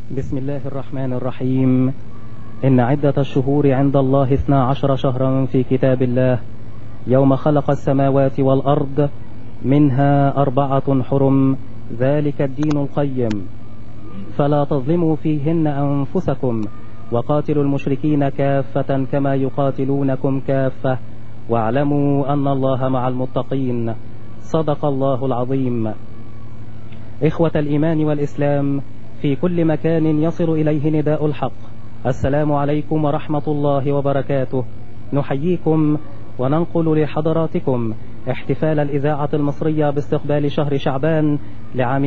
بسم الله الرحمن الرحيم. إن عدة الشهور عند الله 12 شهرا في كتاب الله يوم خلق السماوات والأرض منها 4 حرم ذلك الدين القيم فلا تظلموا فيهن أنفسكم وقاتلوا المشركين كافة كما يقاتلونكم كافة واعلموا أن الله مع المتقين. صدق الله العظيم. إخوة الإيمان والإسلام في كل مكان يصل إليه نداء الحق، السلام عليكم ورحمة الله وبركاته. نحييكم وننقل لحضراتكم احتفال الإذاعة المصرية باستقبال شهر شعبان لعام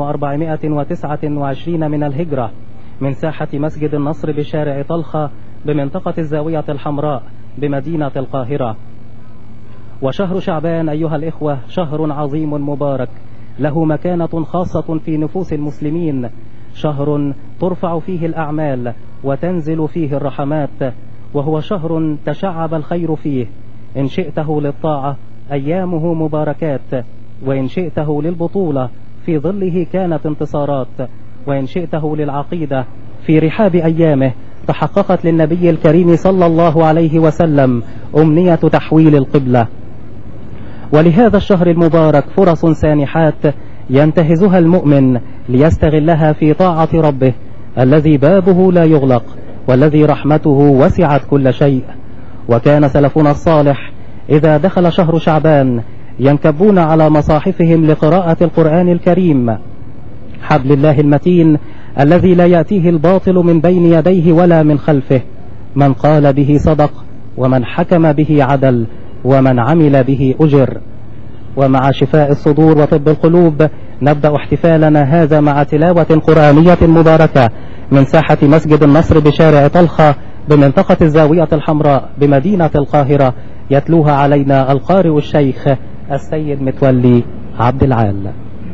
1429 من الهجرة من ساحة مسجد النصر بشارع طلخة بمنطقة الزاوية الحمراء بمدينة القاهرة. وشهر شعبان أيها الإخوة شهر عظيم مبارك له مكانة خاصة في نفوس المسلمين، شهر ترفع فيه الأعمال وتنزل فيه الرحمات، وهو شهر تشعب الخير فيه، إن شئته للطاعة أيامه مباركات، وإن شئته للبطولة في ظله كانت انتصارات، وإن شئته للعقيدة في رحاب أيامه تحققت للنبي الكريم صلى الله عليه وسلم أمنية تحويل القبلة. ولهذا الشهر المبارك فرص سانحات ينتهزها المؤمن ليستغلها في طاعة ربه الذي بابه لا يغلق والذي رحمته وسعت كل شيء. وكان سلفنا الصالح إذا دخل شهر شعبان ينكبون على مصاحفهم لقراءة القرآن الكريم حبل الله المتين الذي لا يأتيه الباطل من بين يديه ولا من خلفه، من قال به صدق ومن حكم به عدل ومن عمل به أجر. ومع شفاء الصدور وطب القلوب نبدأ احتفالنا هذا مع تلاوة قرآنية مباركة من ساحة مسجد النصر بشارع طلخة بمنطقة الزاوية الحمراء بمدينة القاهرة، يتلوها علينا القارئ الشيخ السيد متولي عبد العال.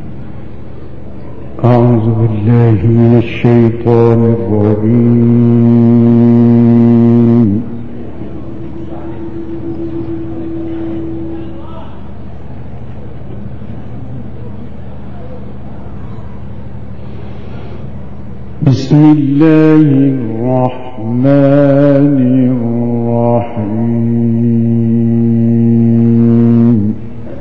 أعوذ بالله من الشيطان الرجيم. بسم الله الرحمن الرحيم.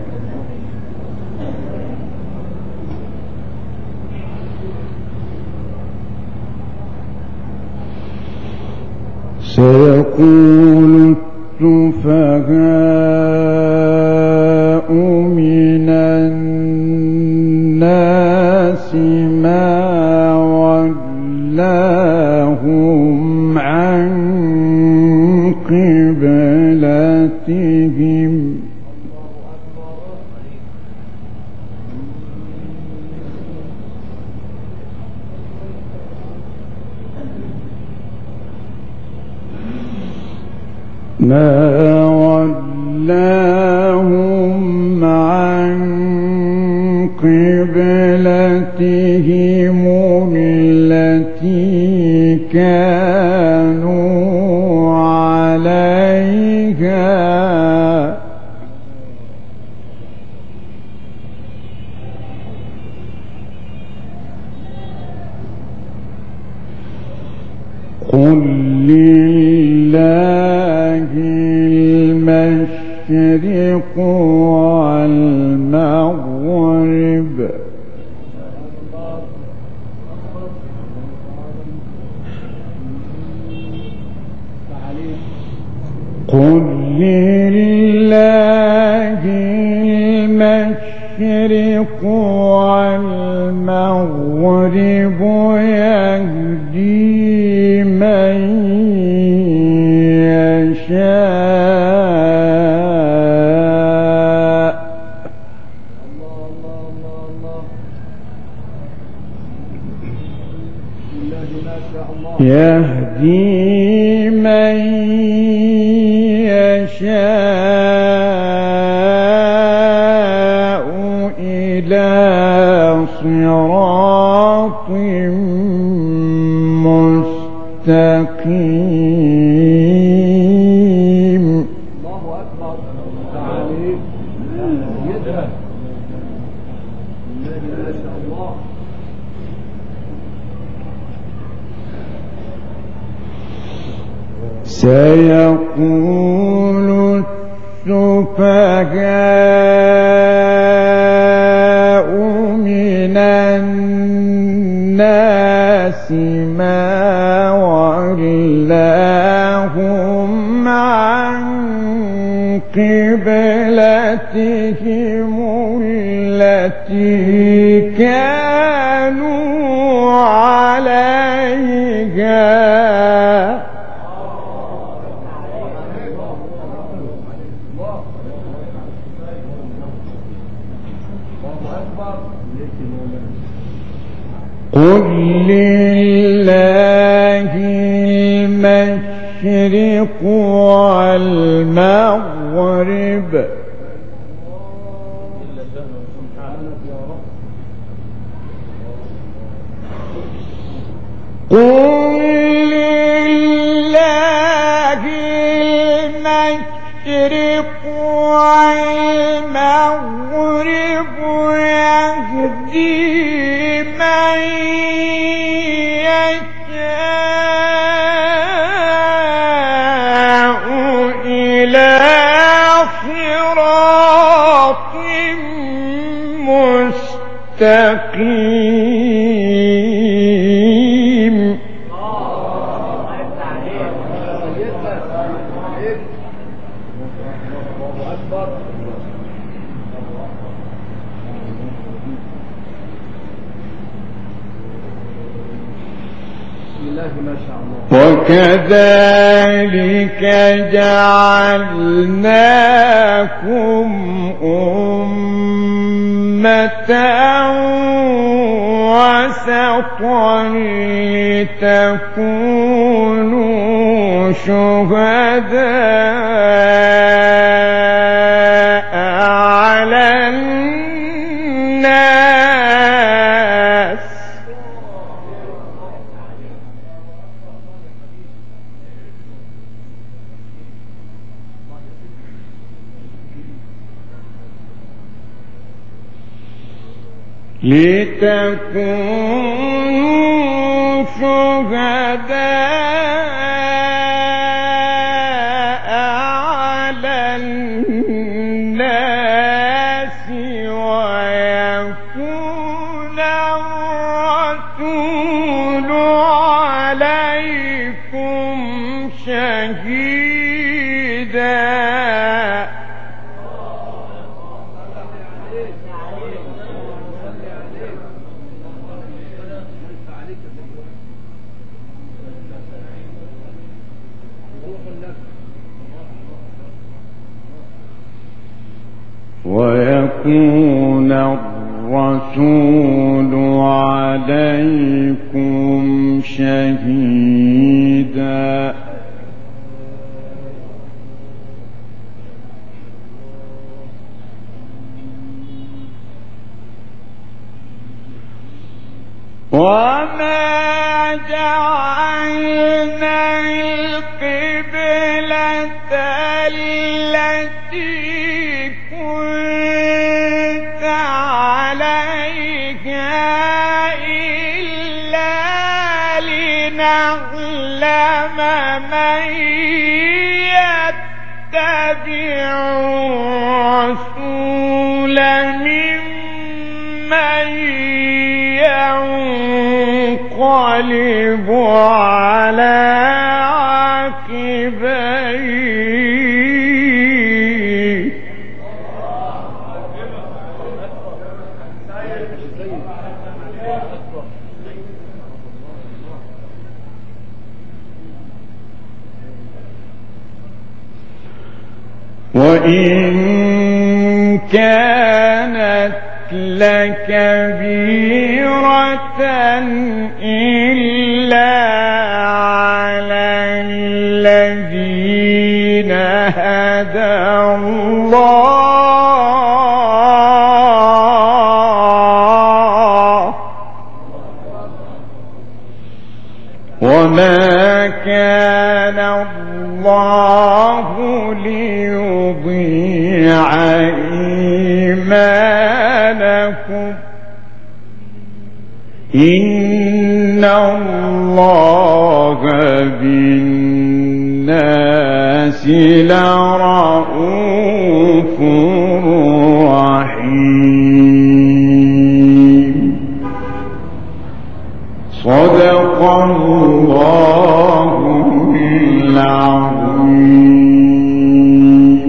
سيقول السفهاء من الناس ما ولاهم عن قبلتهم التي كانوا عليها قل لله المشرق والمغرب قل لله المشرق والمغرب يهدي من يشاء يهدي من يشاء إلى صراط مستقيم. الله أكبر. تعالي يدها ما شاء الله. سيقول السفهاء من الناس ما ولاهم عن قبلتهم التي كانوا عليها قل لله المشرق والمغرب قل لله المشرق والمغرب يهدي من يشاء إلى صراط مستقيم. وكذلك جعلناكم أمة وسطا لتكونوا شهداء على الناس لتكونوا شهداء على الناس ويكون الرسول عليكم شهيدا. ويكون الرسول عليكم شهيدا. وما جعلنا القبلة التي كنت عليها إلا لنعلم من يتبع الرسول ممن ينقلب على عقبيه. وإن كانت لكبيرة إلا على الذين هدى الله وما كان الله ليضيع إيمانكم إن الله بالناس لرءوف رحيم. صدق الله العظيم.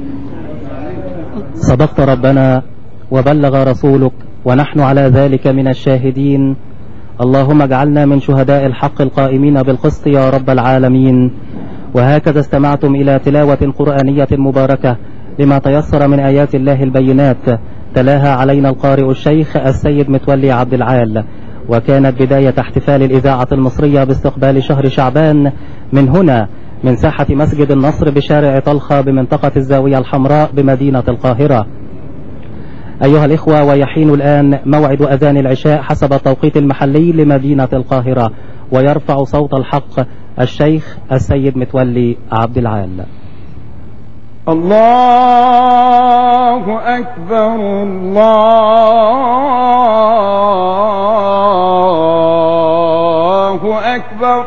صدقت ربنا وبلغ رسولك ونحن على ذلك من الشاهدين. اللهم اجعلنا من شهداء الحق القائمين بالقسط يا رب العالمين. وهكذا استمعتم إلى تلاوة قرآنية مباركة لما تيسر من آيات الله البينات، تلاها علينا القارئ الشيخ السيد متولي عبد العال، وكانت بداية احتفال الإذاعة المصرية باستقبال شهر شعبان من هنا من ساحة مسجد النصر بشارع طلخة بمنطقة الزاوية الحمراء بمدينة القاهرة. أيها الإخوة، ويحين الآن موعد أذان العشاء حسب التوقيت المحلي لمدينة القاهرة، ويرفع صوت الحق الشيخ السيد متولي عبد العال. الله أكبر الله أكبر.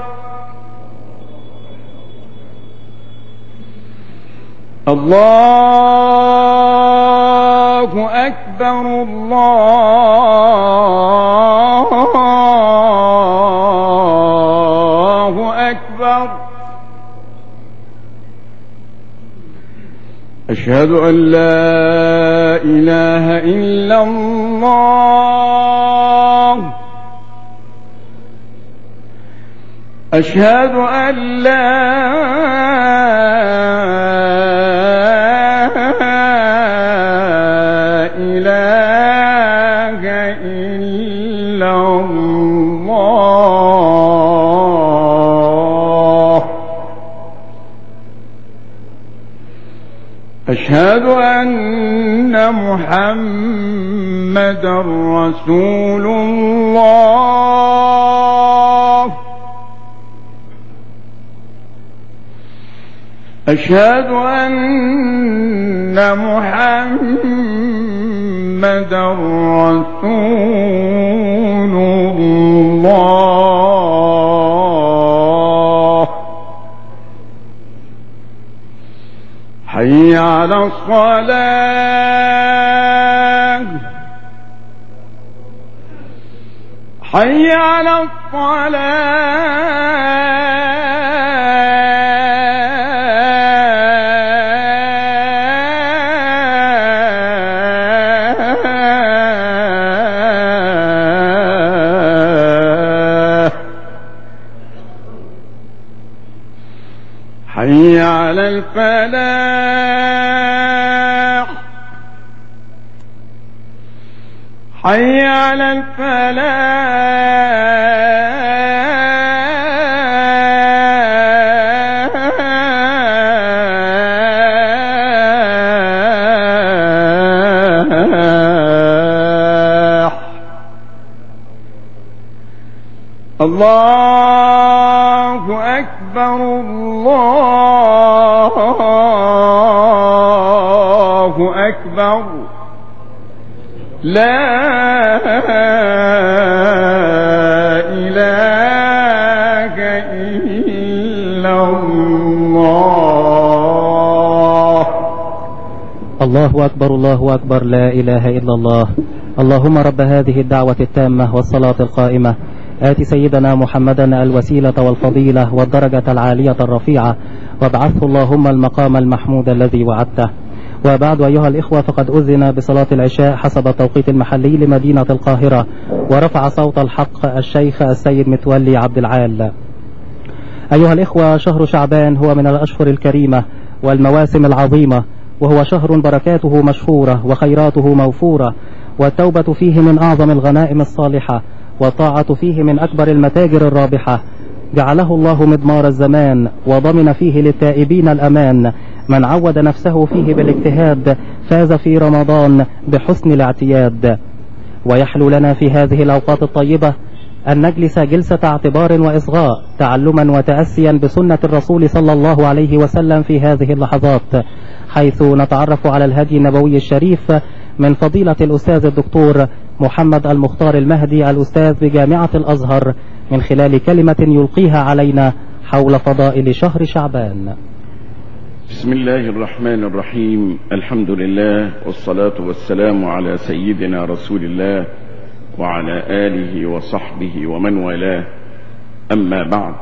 الله أكبر الله أكبر. أشهد أن لا إله إلا الله. أشهد أن لا إله إلا الله. أشهد أن محمدا رسول الله. أشهد أن محمدا رسول الله. حي على الصلاة. حي على حي على الفلاح. حي على الفلاح. الله أكبر الله أكبر. لا إله إلا الله. الله أكبر الله أكبر. لا إله إلا الله. اللهم رب هذه الدعوة التامة والصلاة القائمة، آت سيدنا محمدا الوسيلة والفضيلة والدرجة العالية الرفيعة، وابعثه اللهم المقام المحمود الذي وعدته. وبعد أيها الإخوة، فقد أذن بصلاة العشاء حسب التوقيت المحلي لمدينة القاهرة، ورفع صوت الحق الشيخ السيد متولي عبد العال. أيها الإخوة، شهر شعبان هو من الأشهر الكريمة والمواسم العظيمة، وهو شهر بركاته مشهورة وخيراته موفورة، والتوبة فيه من أعظم الغنائم الصالحة، والطاعة فيه من أكبر المتاجر الرابحة. جعله الله مضمار الزمان، وضمن فيه للتائبين الأمان. من عود نفسه فيه بالاجتهاد فاز في رمضان بحسن الاعتياد. ويحلو لنا في هذه الأوقات الطيبة أن نجلس جلسة اعتبار وإصغاء، تعلما وتأسيا بسنة الرسول صلى الله عليه وسلم في هذه اللحظات، حيث نتعرف على الهدي النبوي الشريف من فضيلة الأستاذ الدكتور محمد المختار المهدي، الأستاذ بجامعة الأزهر، من خلال كلمة يلقيها علينا حول فضائل شهر شعبان. بسم الله الرحمن الرحيم. الحمد لله والصلاة والسلام على سيدنا رسول الله وعلى آله وصحبه ومن والاه. أما بعد،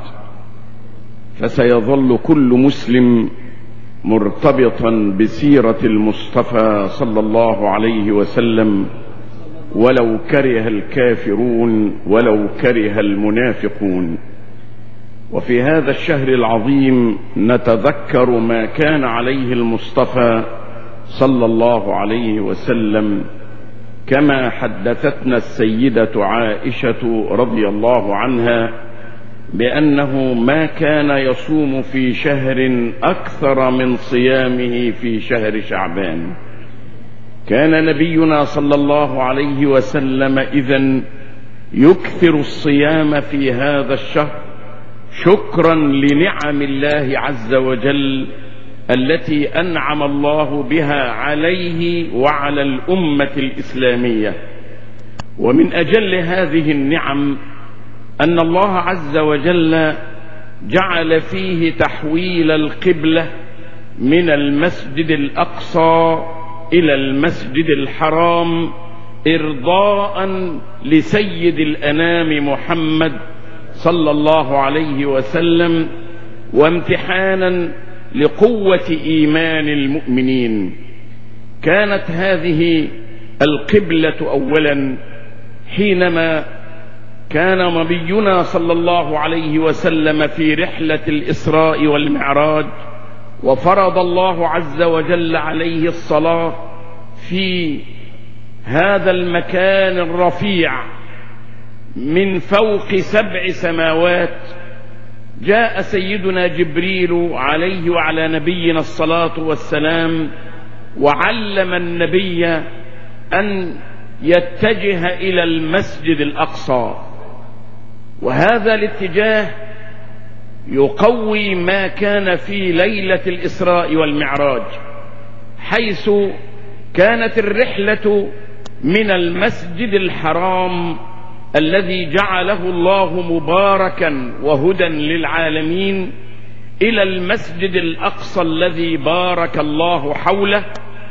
فسيظل كل مسلم مرتبطا بسيرة المصطفى صلى الله عليه وسلم ولو كره الكافرون ولو كره المنافقون. وفي هذا الشهر العظيم نتذكر ما كان عليه المصطفى صلى الله عليه وسلم، كما حدثتنا السيدة عائشة رضي الله عنها بأنه ما كان يصوم في شهر أكثر من صيامه في شهر شعبان. كان نبينا صلى الله عليه وسلم إذن يكثر الصيام في هذا الشهر شكرا لنعم الله عز وجل التي أنعم الله بها عليه وعلى الأمة الإسلامية. ومن أجل هذه النعم أن الله عز وجل جعل فيه تحويل القبلة من المسجد الأقصى إلى المسجد الحرام إرضاء لسيد الأنام محمد صلى الله عليه وسلم، وامتحانا لقوة إيمان المؤمنين. كانت هذه القبلة أولا حينما كان نبينا صلى الله عليه وسلم في رحلة الإسراء والمعراج، وفرض الله عز وجل عليه الصلاة في هذا المكان الرفيع من فوق 7 سماوات. جاء سيدنا جبريل عليه وعلى نبينا الصلاة والسلام وعلم النبي أن يتجه إلى المسجد الأقصى، وهذا الاتجاه يقوي ما كان في ليلة الإسراء والمعراج، حيث كانت الرحلة من المسجد الحرام الذي جعله الله مباركا وهدى للعالمين إلى المسجد الأقصى الذي بارك الله حوله،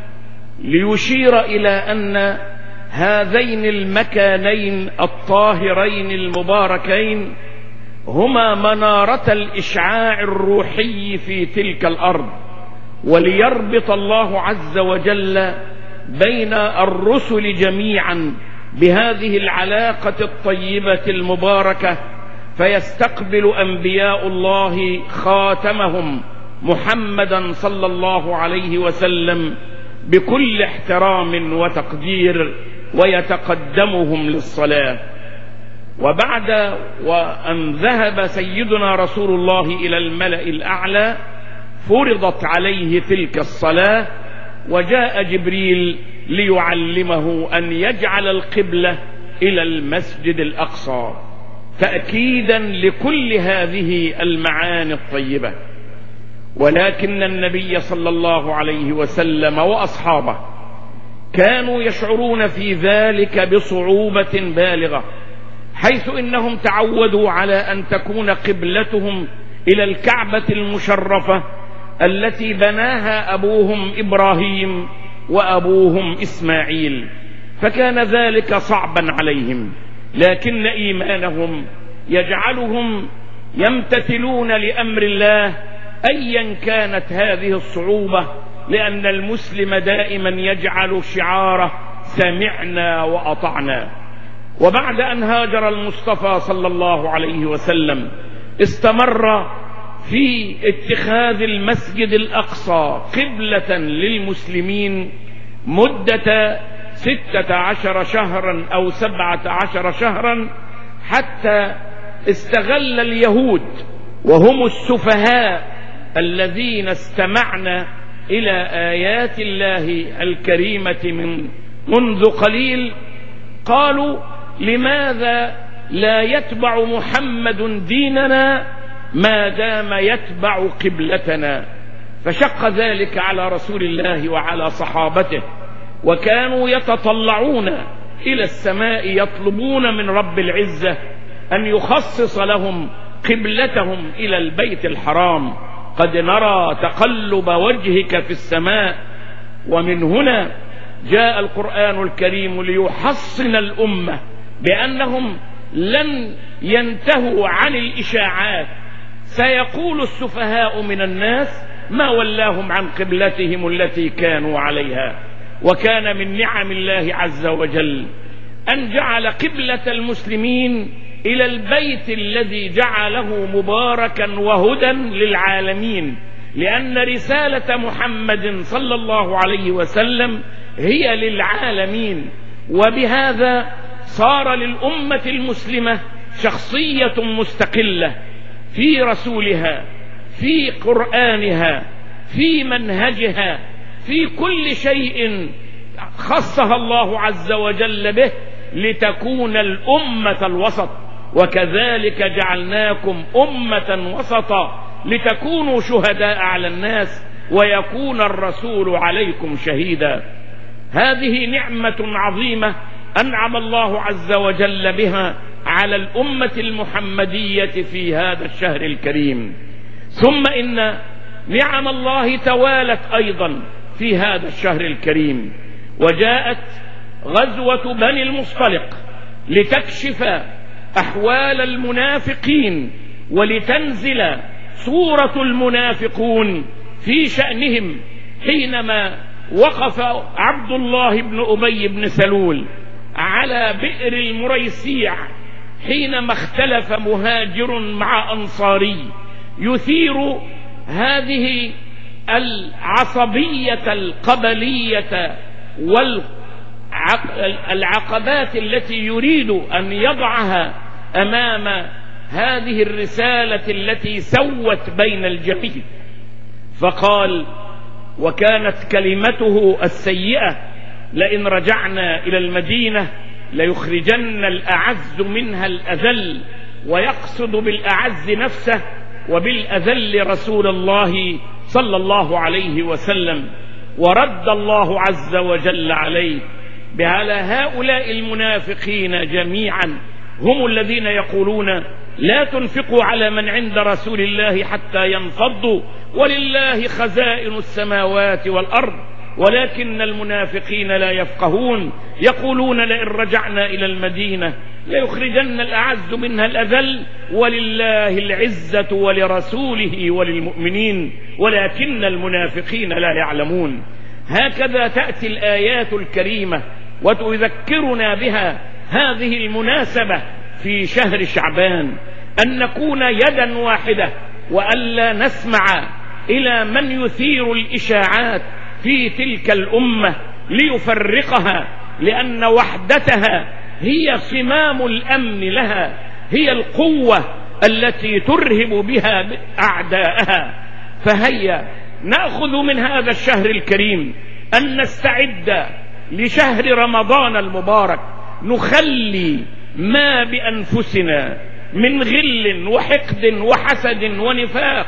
ليشير إلى أن هذين المكانين الطاهرين المباركين هما منارة الإشعاع الروحي في تلك الأرض، وليربط الله عز وجل بين الرسل جميعا بهذه العلاقة الطيبة المباركة، فيستقبل أنبياء الله خاتمهم محمدا صلى الله عليه وسلم بكل احترام وتقدير ويتقدمهم للصلاة. وبعد وأن ذهب سيدنا رسول الله إلى الملأ الأعلى فرضت عليه تلك الصلاة، وجاء جبريل ليعلمه أن يجعل القبلة إلى المسجد الأقصى تأكيدا لكل هذه المعاني الطيبة. ولكن النبي صلى الله عليه وسلم وأصحابه كانوا يشعرون في ذلك بصعوبة بالغة، حيث إنهم تعودوا على أن تكون قبلتهم إلى الكعبة المشرفة التي بناها أبوهم إبراهيم وأبوهم إسماعيل، فكان ذلك صعبا عليهم، لكن إيمانهم يجعلهم يمتثلون لأمر الله أيا كانت هذه الصعوبة، لأن المسلم دائما يجعل شعاره سمعنا وأطعنا. وبعد أن هاجر المصطفى صلى الله عليه وسلم استمر في اتخاذ المسجد الأقصى قبلة للمسلمين مدة 16 شهرا أو 17 شهرا، حتى استغل اليهود وهم السفهاء الذين استمعنا إلى آيات الله الكريمة منذ قليل، قالوا لماذا لا يتبع محمد ديننا ما دام يتبع قبلتنا؟ فشق ذلك على رسول الله وعلى صحابته، وكانوا يتطلعون إلى السماء يطلبون من رب العزة أن يخصص لهم قبلتهم إلى البيت الحرام، قد نرى تقلب وجهك في السماء. ومن هنا جاء القرآن الكريم ليحصن الأمة بأنهم لن ينتهوا عن الإشاعات. سيقول السفهاء من الناس ما ولاهم عن قبلتهم التي كانوا عليها. وكان من نعم الله عز وجل أن جعل قبلة المسلمين إلى البيت الذي جعله مباركا وهدى للعالمين، لأن رسالة محمد صلى الله عليه وسلم هي للعالمين. وبهذا صار للأمة المسلمة شخصية مستقلة في رسولها، في قرآنها، في منهجها، في كل شيء خصها الله عز وجل به لتكون الأمة الوسط. وكذلك جعلناكم أمة وسطا لتكونوا شهداء على الناس ويكون الرسول عليكم شهيدا. هذه نعمة عظيمة أنعم الله عز وجل بها على الأمة المحمدية في هذا الشهر الكريم. ثم إن نعم الله توالت أيضا في هذا الشهر الكريم، وجاءت غزوة بني المصطلق لتكشف أحوال المنافقين ولتنزل سورة المنافقون في شأنهم، حينما وقف عبد الله بن أبي بن سلول على بئر المريسيع حينما اختلف مهاجر مع أنصاري يثير هذه العصبية القبلية والعقبات التي يريد أن يضعها أمام هذه الرسالة التي سوت بين الجميع. فقال: وكانت كلمته السيئة لئن رجعنا إلى المدينة ليخرجن الأعز منها الأذل، ويقصد بالأعز نفسه وبالأذل رسول الله صلى الله عليه وسلم. ورد الله عز وجل عليه على هؤلاء المنافقين جميعا، هم الذين يقولون: لا تنفقوا على من عند رسول الله حتى ينفضوا ولله خزائن السماوات والأرض ولكن المنافقين لا يفقهون. يقولون: لئن رجعنا إلى المدينة ليخرجن الأعز منها الأذل ولله العزة ولرسوله وللمؤمنين ولكن المنافقين لا يعلمون. هكذا تأتي الآيات الكريمة وتذكرنا بها هذه المناسبة في شهر شعبان، أن نكون يدا واحدة وألا نسمع إلى من يثير الإشاعات في تلك الأمة ليفرقها، لأن وحدتها هي صمام الأمن لها، هي القوة التي ترهب بها أعداءها. فهيا نأخذ من هذا الشهر الكريم أن نستعد لشهر رمضان المبارك، نخلي ما بأنفسنا من غل وحقد وحسد ونفاق،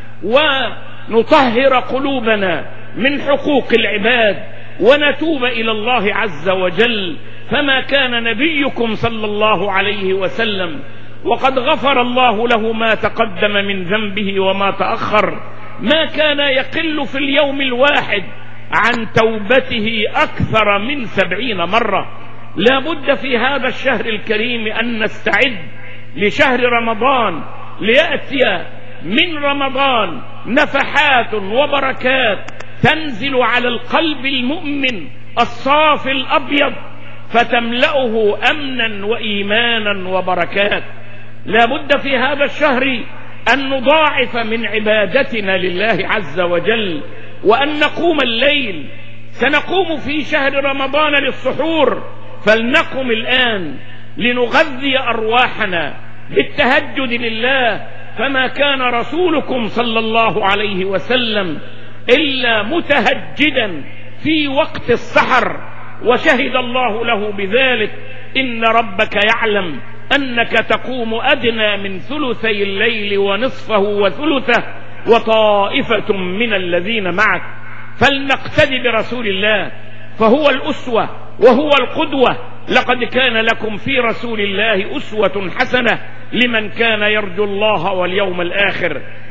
ونطهر قلوبنا من حقوق العباد ونتوب إلى الله عز وجل. فما كان نبيكم صلى الله عليه وسلم وقد غفر الله له ما تقدم من ذنبه وما تأخر، ما كان يقل في اليوم الواحد عن توبته أكثر من 70 مرة. لا بد في هذا الشهر الكريم أن نستعد لشهر رمضان، ليأتي من رمضان نفحات وبركات تنزل على القلب المؤمن الصافي الأبيض فتملأه أمنا وإيمانا وبركات. لا بد في هذا الشهر أن نضاعف من عبادتنا لله عز وجل وأن نقوم الليل. سنقوم في شهر رمضان للسحور، فلنقم الآن لنغذي أرواحنا بالتهجد لله. فما كان رسولكم صلى الله عليه وسلم إلا متهجدا في وقت السحر، وشهد الله له بذلك: إن ربك يعلم أنك تقوم أدنى من ثلثي الليل ونصفه وثلثه وطائفة من الذين معك. فلنقتدي برسول الله، فهو الأسوة وهو القدوة. لقد كان لكم في رسول الله أسوة حسنة لمن كان يرجو الله واليوم الآخر.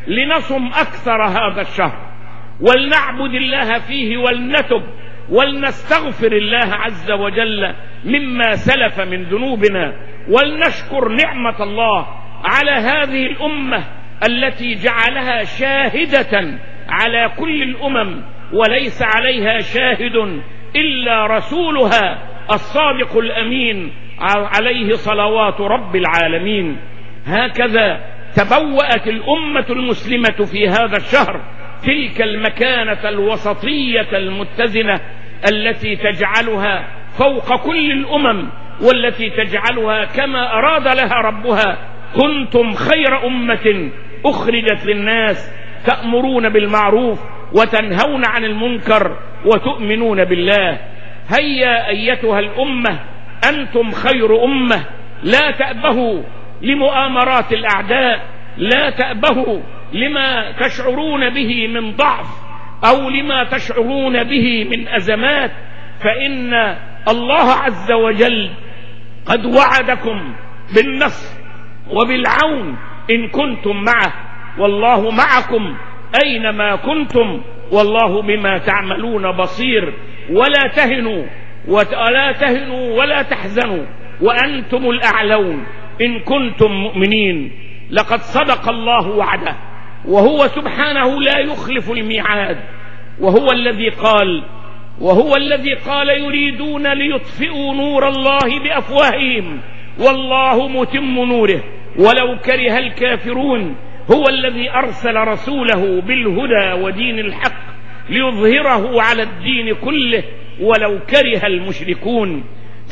لنصم أكثر هذا الشهر، ولنعبد الله فيه، ولنتب، ولنستغفر الله عز وجل مما سلف من ذنوبنا، ولنشكر نعمة الله على هذه الأمة التي جعلها شاهدة على كل الأمم، وليس عليها شاهد إلا رسولها الصادق الأمين عليه صلوات رب العالمين. هكذا تبوأت الأمة المسلمة في هذا الشهر تلك المكانة الوسطية المتزنة التي تجعلها فوق كل الأمم، والتي تجعلها كما أراد لها ربها: كنتم خير أمة أخرجت للناس تأمرون بالمعروف وتنهون عن المنكر وتؤمنون بالله. هيا أيتها الأمة، أنتم خير أمة، لا تأبهوا لمؤامرات الأعداء، لا تأبهوا لما تشعرون به من ضعف أو لما تشعرون به من أزمات، فإن الله عز وجل قد وعدكم بالنصر وبالعون إن كنتم معه، والله معكم أينما كنتم، والله بما تعملون بصير. ولا تهنوا ولا تحزنوا وأنتم الأعلون إن كنتم مؤمنين. لقد صدق الله وعده، وهو سبحانه لا يخلف الميعاد، وهو الذي قال يريدون ليطفئوا نور الله بأفواههم والله متم نوره ولو كره الكافرون. هو الذي أرسل رسوله بالهدى ودين الحق ليظهره على الدين كله ولو كره المشركون.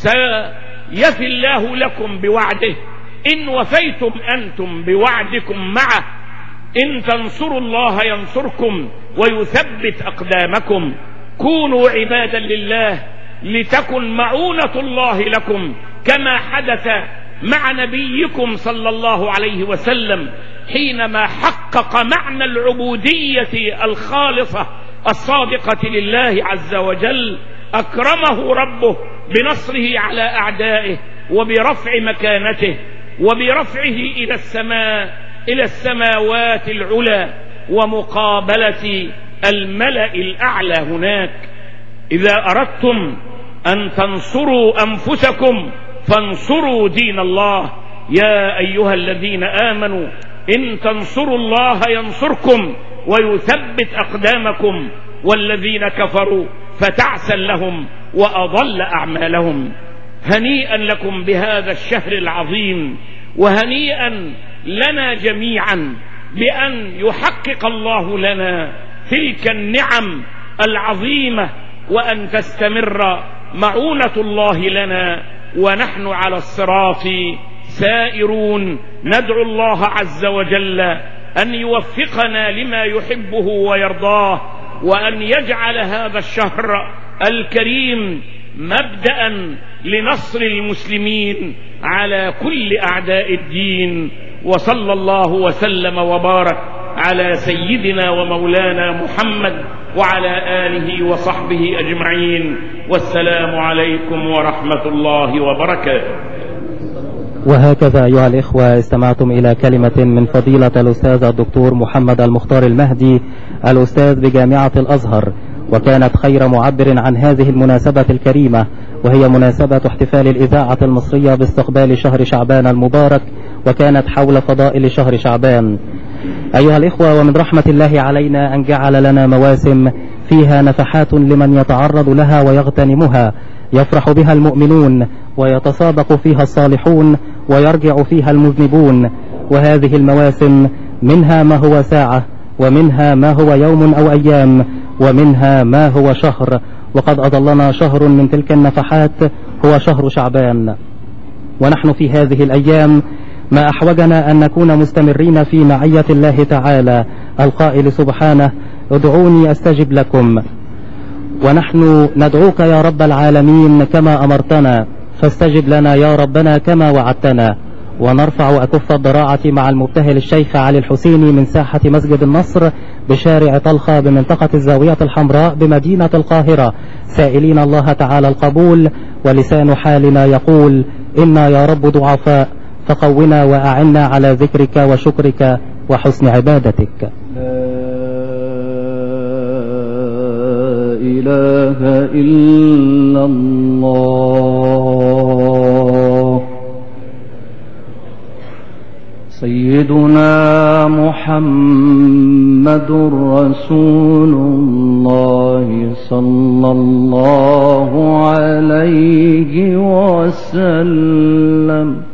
سيفي الله لكم بوعده إن وفيتم أنتم بوعدكم معه. إن تنصروا الله ينصركم ويثبت أقدامكم. كونوا عبادا لله لتكن معونة الله لكم، كما حدث مع نبيكم صلى الله عليه وسلم حينما حقق معنى العبودية الخالصة الصادقة لله عز وجل. أكرمه ربه بنصره على أعدائه وبرفع مكانته وبرفعه إلى السماوات العلى ومقابلة الملأ الأعلى هناك. إذا أردتم أن تنصروا أنفسكم فانصروا دين الله. يا أيها الذين آمنوا إن تنصروا الله ينصركم ويثبت أقدامكم، والذين كفروا فتعسا لهم وأضل أعمالهم. هنيئا لكم بهذا الشهر العظيم، وهنيئا لنا جميعا بأن يحقق الله لنا تلك النعم العظيمة، وأن تستمر معونة الله لنا ونحن على الصراط سائرون. ندعو الله عز وجل أن يوفقنا لما يحبه ويرضاه، وأن يجعل هذا الشهر الكريم مبدأ لنصر المسلمين على كل أعداء الدين. وصلى الله وسلم وبارك على سيدنا ومولانا محمد وعلى آله وصحبه أجمعين، والسلام عليكم ورحمة الله وبركاته. وهكذا أيها الإخوة استمعتم إلى كلمة من فضيلة الأستاذ الدكتور محمد المختار المهدي، الأستاذ بجامعة الأزهر، وكانت خير معبر عن هذه المناسبة الكريمة، وهي مناسبة احتفال الإذاعة المصرية باستقبال شهر شعبان المبارك، وكانت حول فضائل شهر شعبان. أيها الإخوة، ومن رحمة الله علينا أن جعل لنا مواسم فيها نفحات لمن يتعرض لها ويغتنمها، يفرح بها المؤمنون ويتسابق فيها الصالحون ويرجع فيها المذنبون. وهذه المواسم منها ما هو ساعة، ومنها ما هو يوم أو أيام، ومنها ما هو شهر. وقد أضلنا شهر من تلك النفحات هو شهر شعبان، ونحن في هذه الأيام ما أحوجنا أن نكون مستمرين في معية الله تعالى القائل سبحانه: ادعوني أستجب لكم. ونحن ندعوك يا رب العالمين كما أمرتنا، فاستجب لنا يا ربنا كما وعدتنا. ونرفع أكف الضراعة مع المبتهل الشيخ علي الحسيني من ساحة مسجد النصر بشارع طلخة بمنطقة الزاوية الحمراء بمدينة القاهرة، سائلين الله تعالى القبول. ولسان حالنا يقول: إنا يا رب ضعفاء، فقونا وأعنا على ذكرك وشكرك وحسن عبادتك. لا إله إلا الله. سيدنا محمد رسول الله صلى الله عليه وسلم.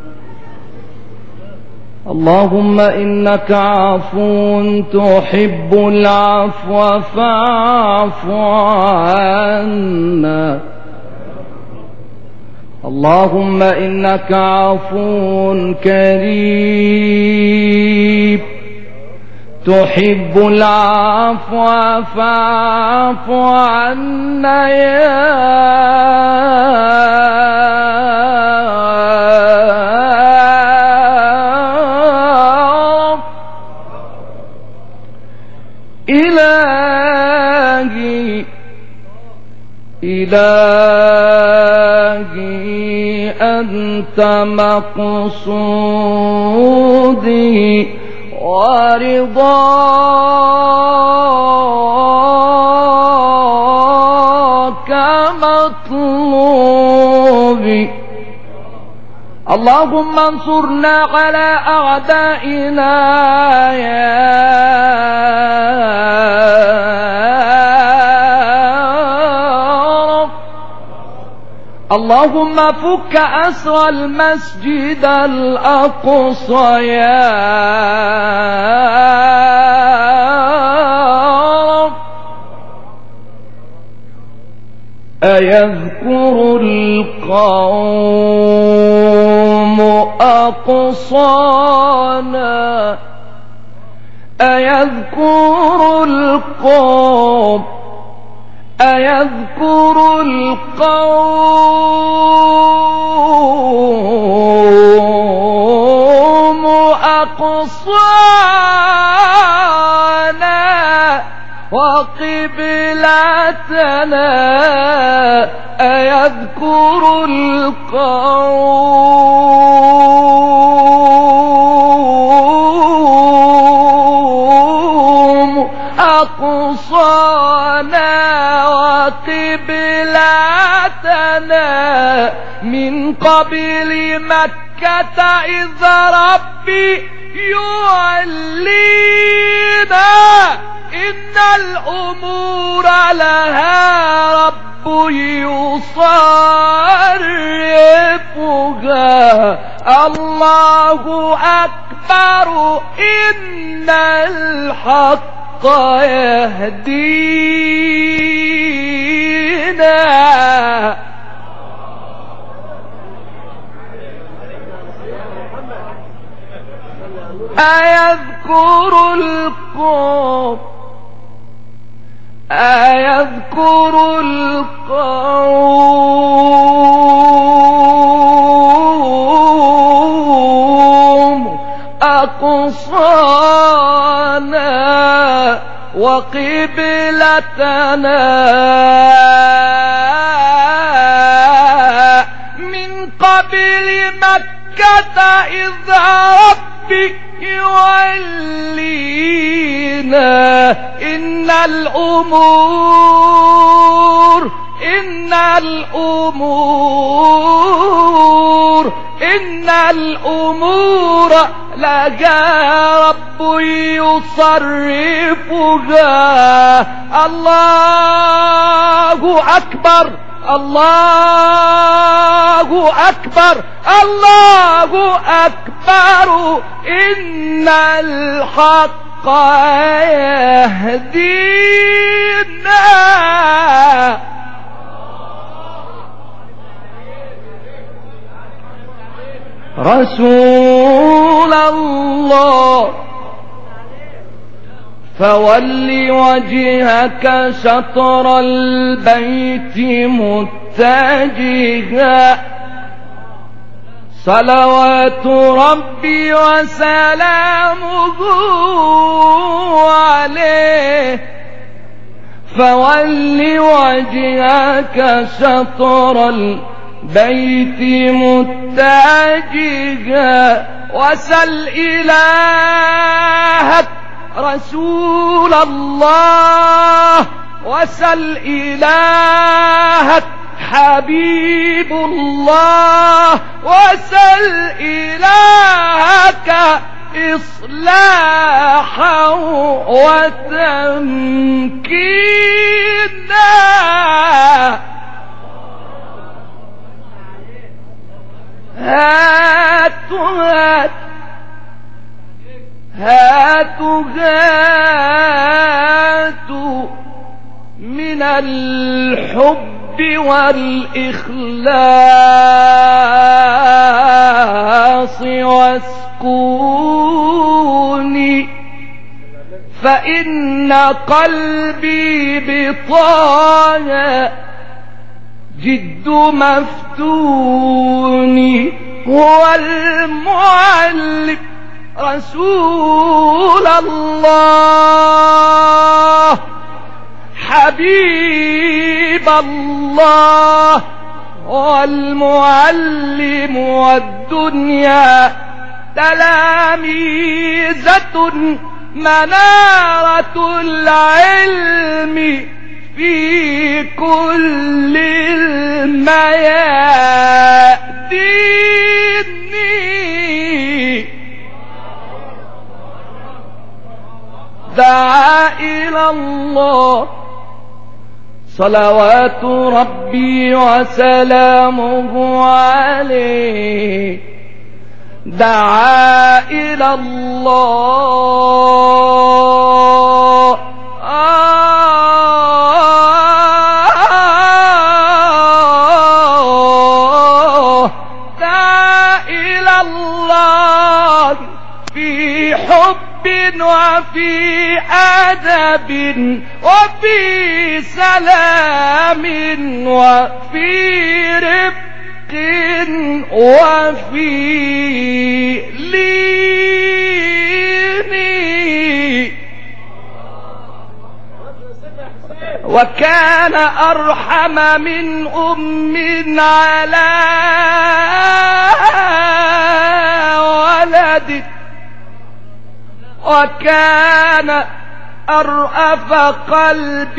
اللهم إنك عفو تحب العفو فاعف عنا. اللهم إنك عفو كريم تحب العفو فاعف عنا إلهي أنت مقصودي ورضاك مطلوبي. اللهم انصرنا على أعدائنا اللهم فك أسر المسجد الأقصى يا رب. أيذكر القوم أقصانا أيذكر القوم أقصانا وقبلتنا أيذكر القوم أقصانا وقبلتنا من قبل مكة إذا ربي يعلينا إن الأمور لها رب يصرفها. الله أكبر إن الحق يهدينا. أيذكر القوم أقصانا وقبلتنا من قبل مكة إذا ربي يولينا إن الأمور لها رب يصرفها. الله أكبر الله أكبر الله أكبر إن الحق يهدينا. رسول الله فول وجهك شطر البيت متجها صلوات ربي وسلامه عليه. فول وجهك شطر البيت متجها وسل إله رسول الله وسل إلهك حبيب الله وسل إلهك إصلاحا وتمكينا. هاتوا من الحب والإخلاص واسكوني، فإن قلبي بطاها جد مفتوني. هو المعلم رسول الله حبيب الله، والمعلم والدنيا تلاميذة منارة العلم في كل الميادين. دعا إلى الله صلوات ربي وسلامه عليه، دعا إلى الله دعا إلى الله في حب وفي أدب وفي سلام وفي رفق وفي لين، وكان أرحم من أم على ولده، وكان أرأف قلب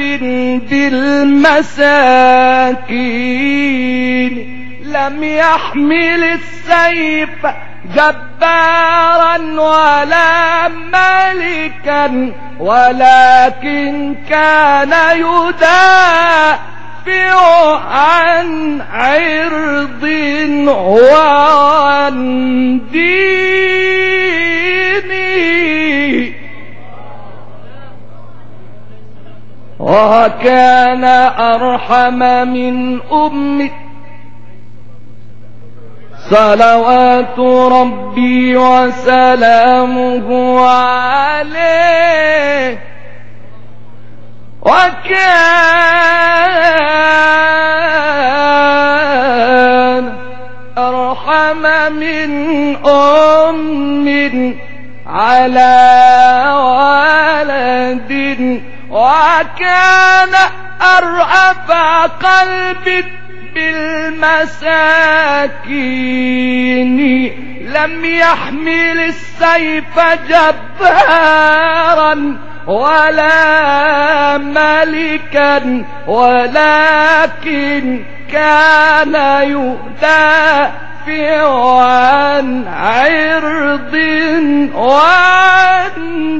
بالمساكين. لم يحمل السيف جبارا ولا ملكا، ولكن كان يدافع عن عرض وعن دين، وكان أرحم من أمه صلوات ربي وسلامه عليه، وكان أرحم من أم على ولد، وكان أرأف قلب بالمساكين. لم يحمل السيف جبارا ولا ملكا، ولكن كان يدافع عن عرض وعن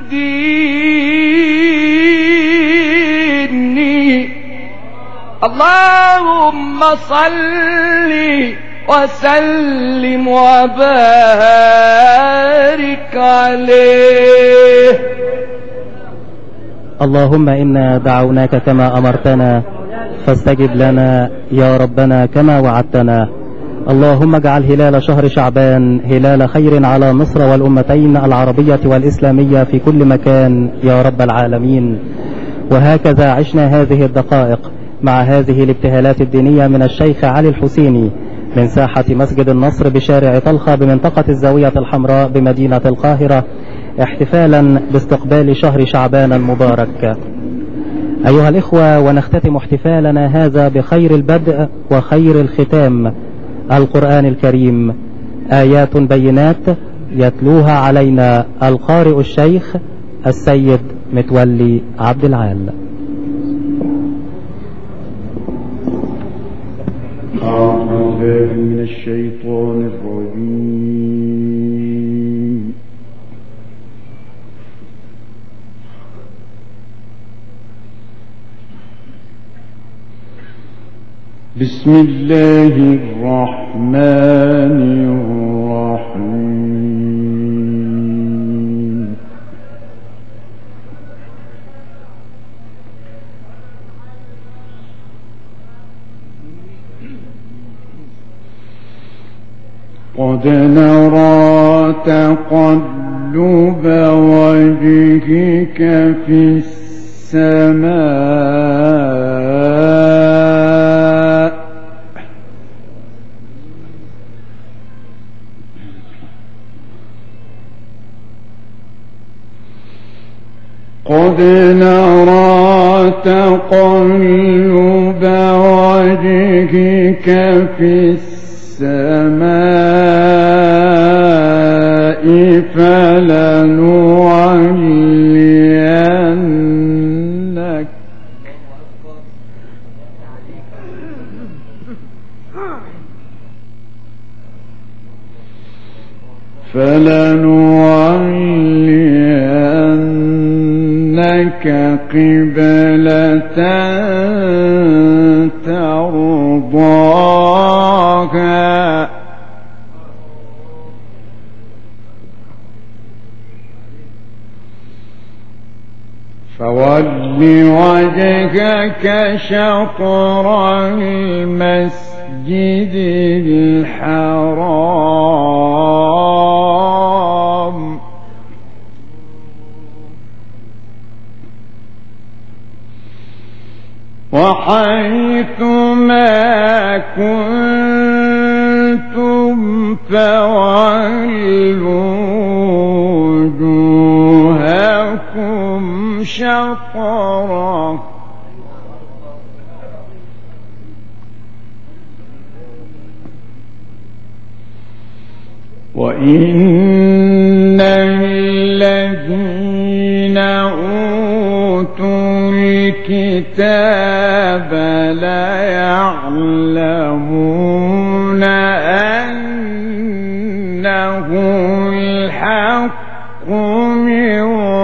دين. اللهم صل وسلم وبارك عليه. اللهم إنا دعوناك كما أمرتنا فاستجب لنا يا ربنا كما وعدتنا. اللهم اجعل هلال شهر شعبان هلال خير على مصر والأمتين العربية والإسلامية في كل مكان يا رب العالمين. وهكذا عشنا هذه الدقائق مع هذه الابتهالات الدينية من الشيخ علي الحسيني من ساحة مسجد النصر بشارع طلخة بمنطقة الزاوية الحمراء بمدينة القاهرة، احتفالا باستقبال شهر شعبان المبارك. أيها الإخوة، ونختتم احتفالنا هذا بخير البدء وخير الختام، القرآن الكريم، آيات بينات يتلوها علينا القارئ الشيخ السيد متولي عبد العال. أعوذ بالله من الشيطان الرجيم. بسم الله الرحمن الرحيم. قد نرى تقلب وجهك في السماء قد نرى تقلب وجهك في السماء فلنولينك قبلة ترضاها فول وجهك شطر المسجد الحرام وحيث ما كنتم فولوا وجوهكم شطره وإن الذين أوتوا الكتاب ليعلمون أنه الحق من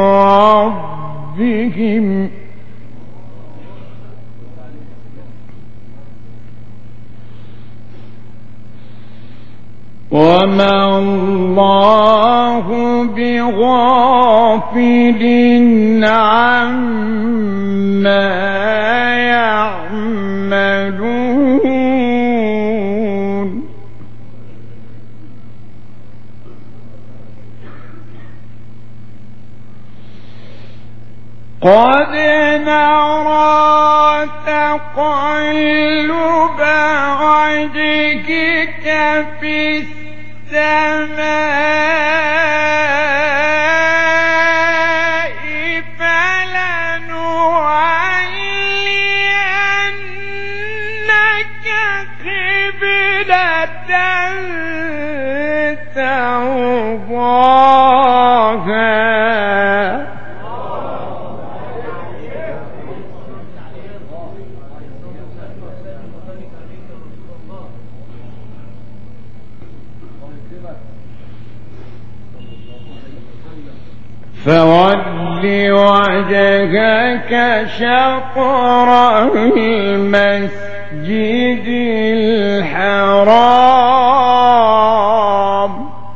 ربهم وما الله بغافل عما يعملون قد نرى تقلب وجهك في السماء فلنولينك قبلة ترضاها فول وجهك شطر المسجد الحرام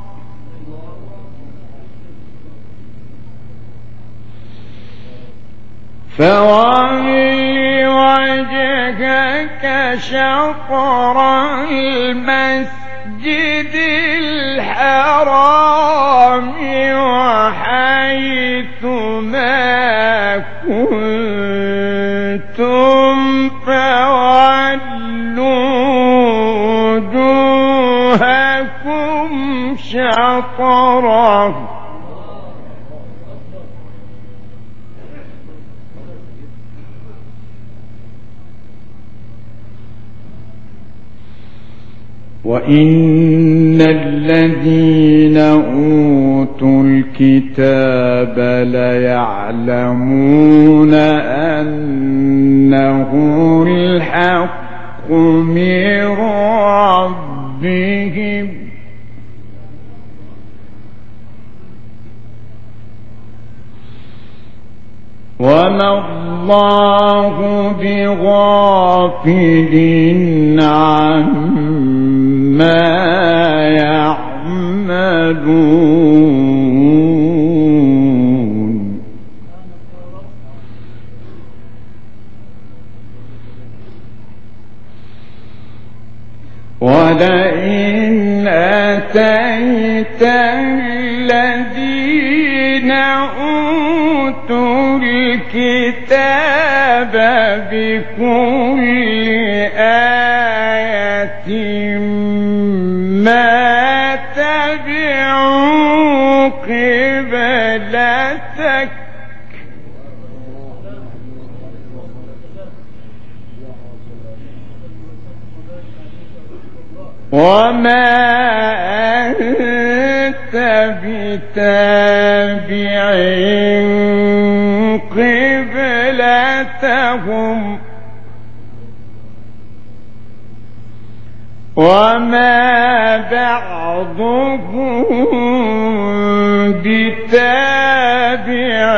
فول وجهك شطر المسجد الحرام وحيث ما كنتم فولوا وجوهكم شطره وإن الذين أوتوا الكتاب الكتاب ليعلمون أنه الحق من ربهم وما الله بغافل عما يعملون ولئن أتيت الذين أوتوا الكتاب بكل آية ما تبعوا قبلتك وما أنت بتابع قبلتهم وما بعضهم بتابع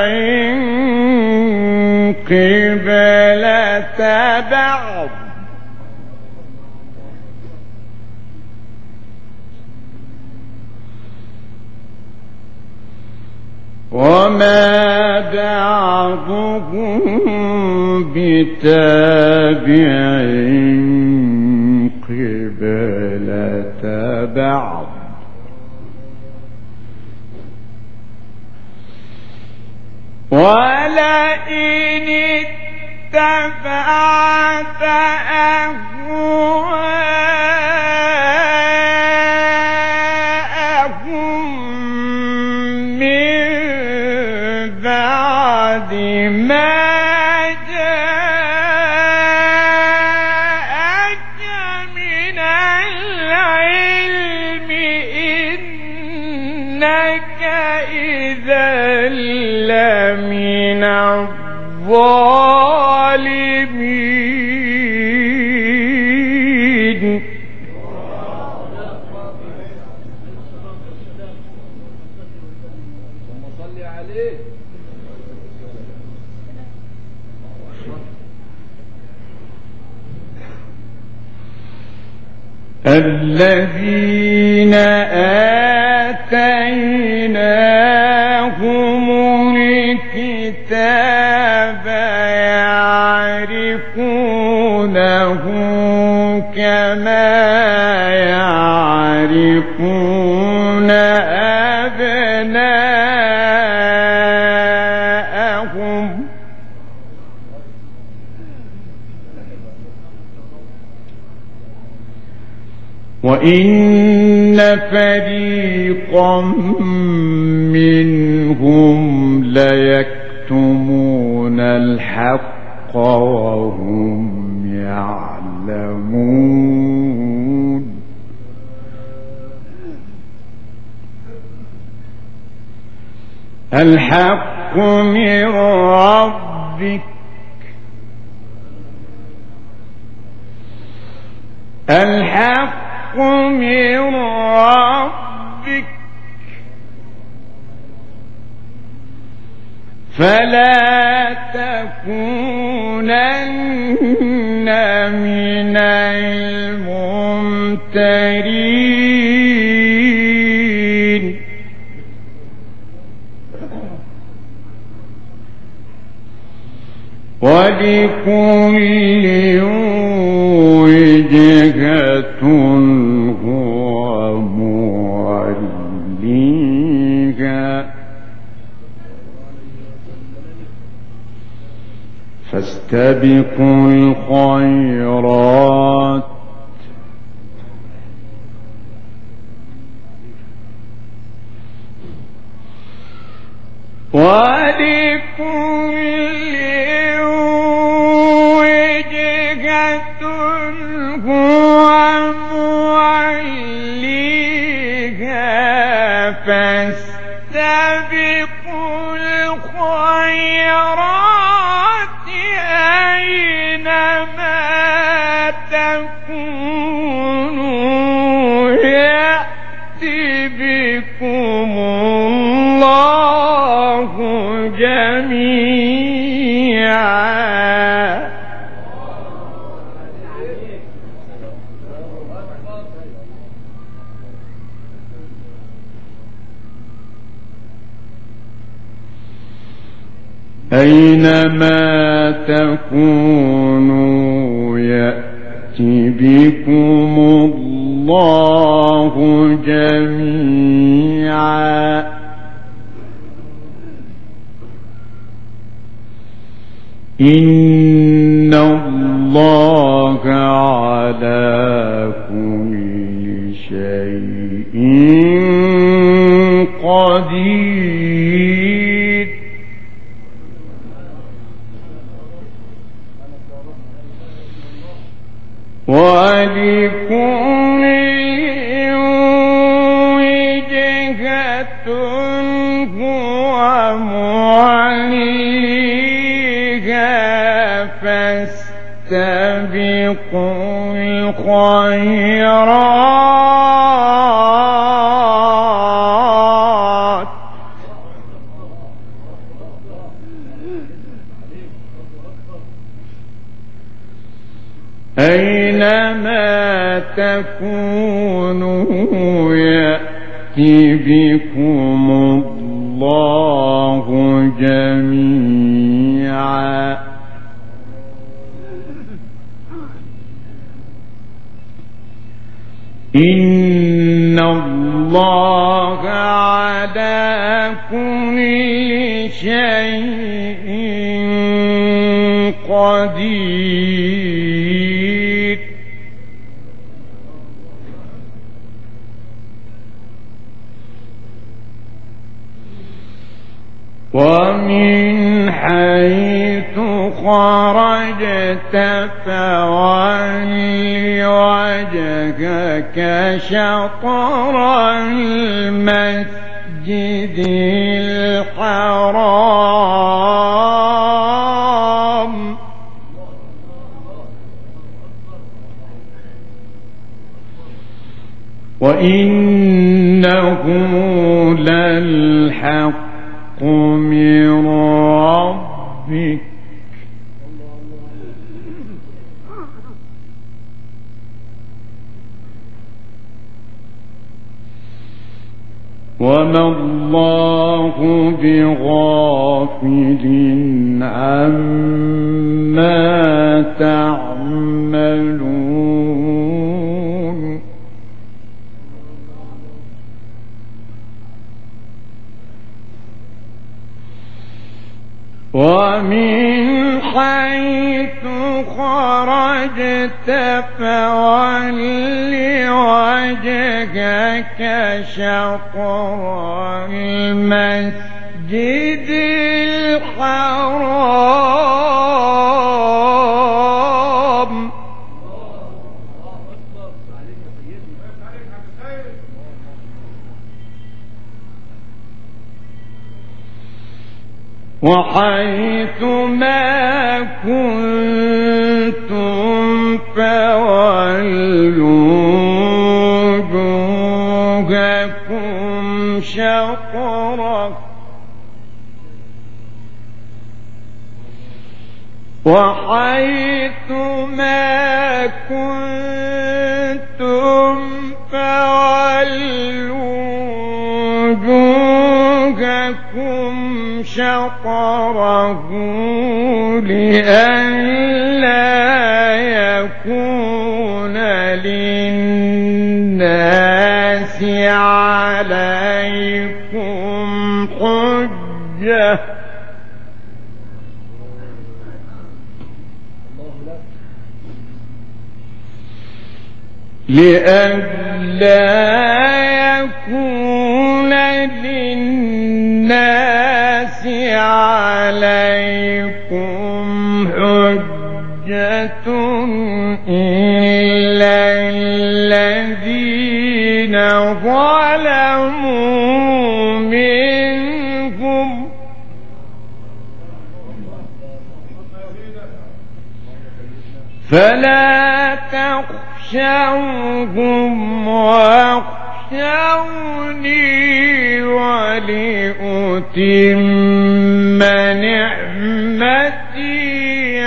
قبلة بعض وما بعضهم بتابع قبلة بعض ولئن اتبعت أهواءهم من بعد ما جاءك من العلم إنك إذا لمن الظالمين الذين آتيناهم الكتاب يعرفونه كما يعرفون أبناءهم وإن فريقا منهم ليكتمون الحق وهم يعلمون الحق من ربك الحق من ربك فلا تكونن من الممترين ولكل وجهة هو موليها فاستبقوا الخيرات ولكل وجهة هو موليها فاستبقوا جميعا. أينما تكونوا يأتي بكم الله جميعا. إن الله على كل شيء قدير. ولكل وجهة هو مواليها فاستبقوا الخيرات. أينما تكونوا يأتي بكم الله جميعا. إن الله على كل شيء قدير. ومن حيث خرجت فول وجهك شطر المسجد الحرام. وإنه للحق من ربك. وما الله بغافل عما تعملون. ومن حيث خرجت فول وجهك شطر المسجد الحرام. وحيث ما كنتم فولوا وجوهكم شطره. وحيث ما كنتم فولوا وجوهكم شطره لئلا يكون للناس عليكم حجة. لئلا يكون للناس عليكم حجة إلا الذين ظلموا منهم. فلا تخشوهم واخشوني واخشوني ولأتم نعمتي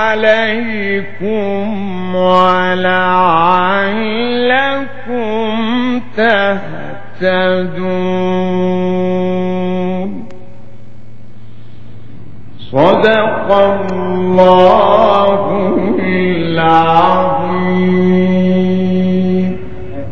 عليكم ولعلكم تهتدون. صدق الله العظيم.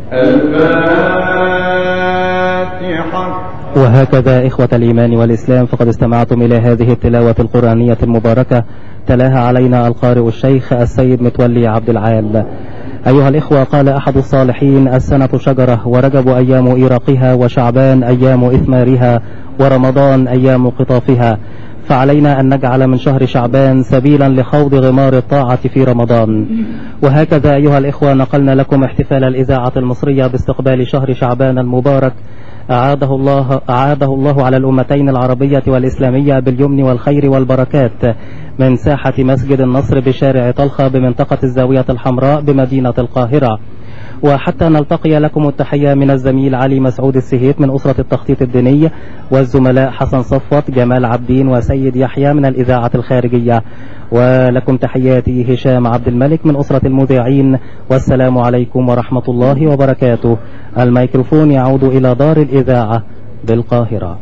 الفاتحة. وهكذا إخوة الإيمان والإسلام فقد استمعتم إلى هذه التلاوة القرآنية المباركة تلاها علينا القارئ الشيخ السيد متولي عبد العال. أيها الإخوة، قال أحد الصالحين: السنة شجرة، ورجب أيام إيراقها، وشعبان أيام إثمارها، ورمضان أيام قطافها، فعلينا أن نجعل من شهر شعبان سبيلا لخوض غمار الطاعة في رمضان. وهكذا أيها الإخوة نقلنا لكم احتفال الإذاعة المصرية باستقبال شهر شعبان المبارك، أعاده الله على الأمتين العربية والإسلامية باليمن والخير والبركات، من ساحة مسجد النصر بشارع طلخة بمنطقة الزاوية الحمراء بمدينة القاهرة. وحتى نلتقي لكم التحية من الزميل علي مسعود السهيت من أسرة التخطيط الديني، والزملاء حسن صفوت، جمال عبدين، وسيد يحيى من الإذاعة الخارجية. ولكم تحياتي هشام عبد الملك من أسرة المذيعين، والسلام عليكم ورحمة الله وبركاته. الميكروفون يعود إلى دار الإذاعة بالقاهرة.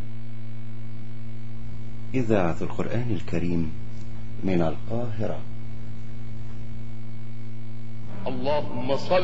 إذاعة القرآن الكريم من القاهرة. اللهم صل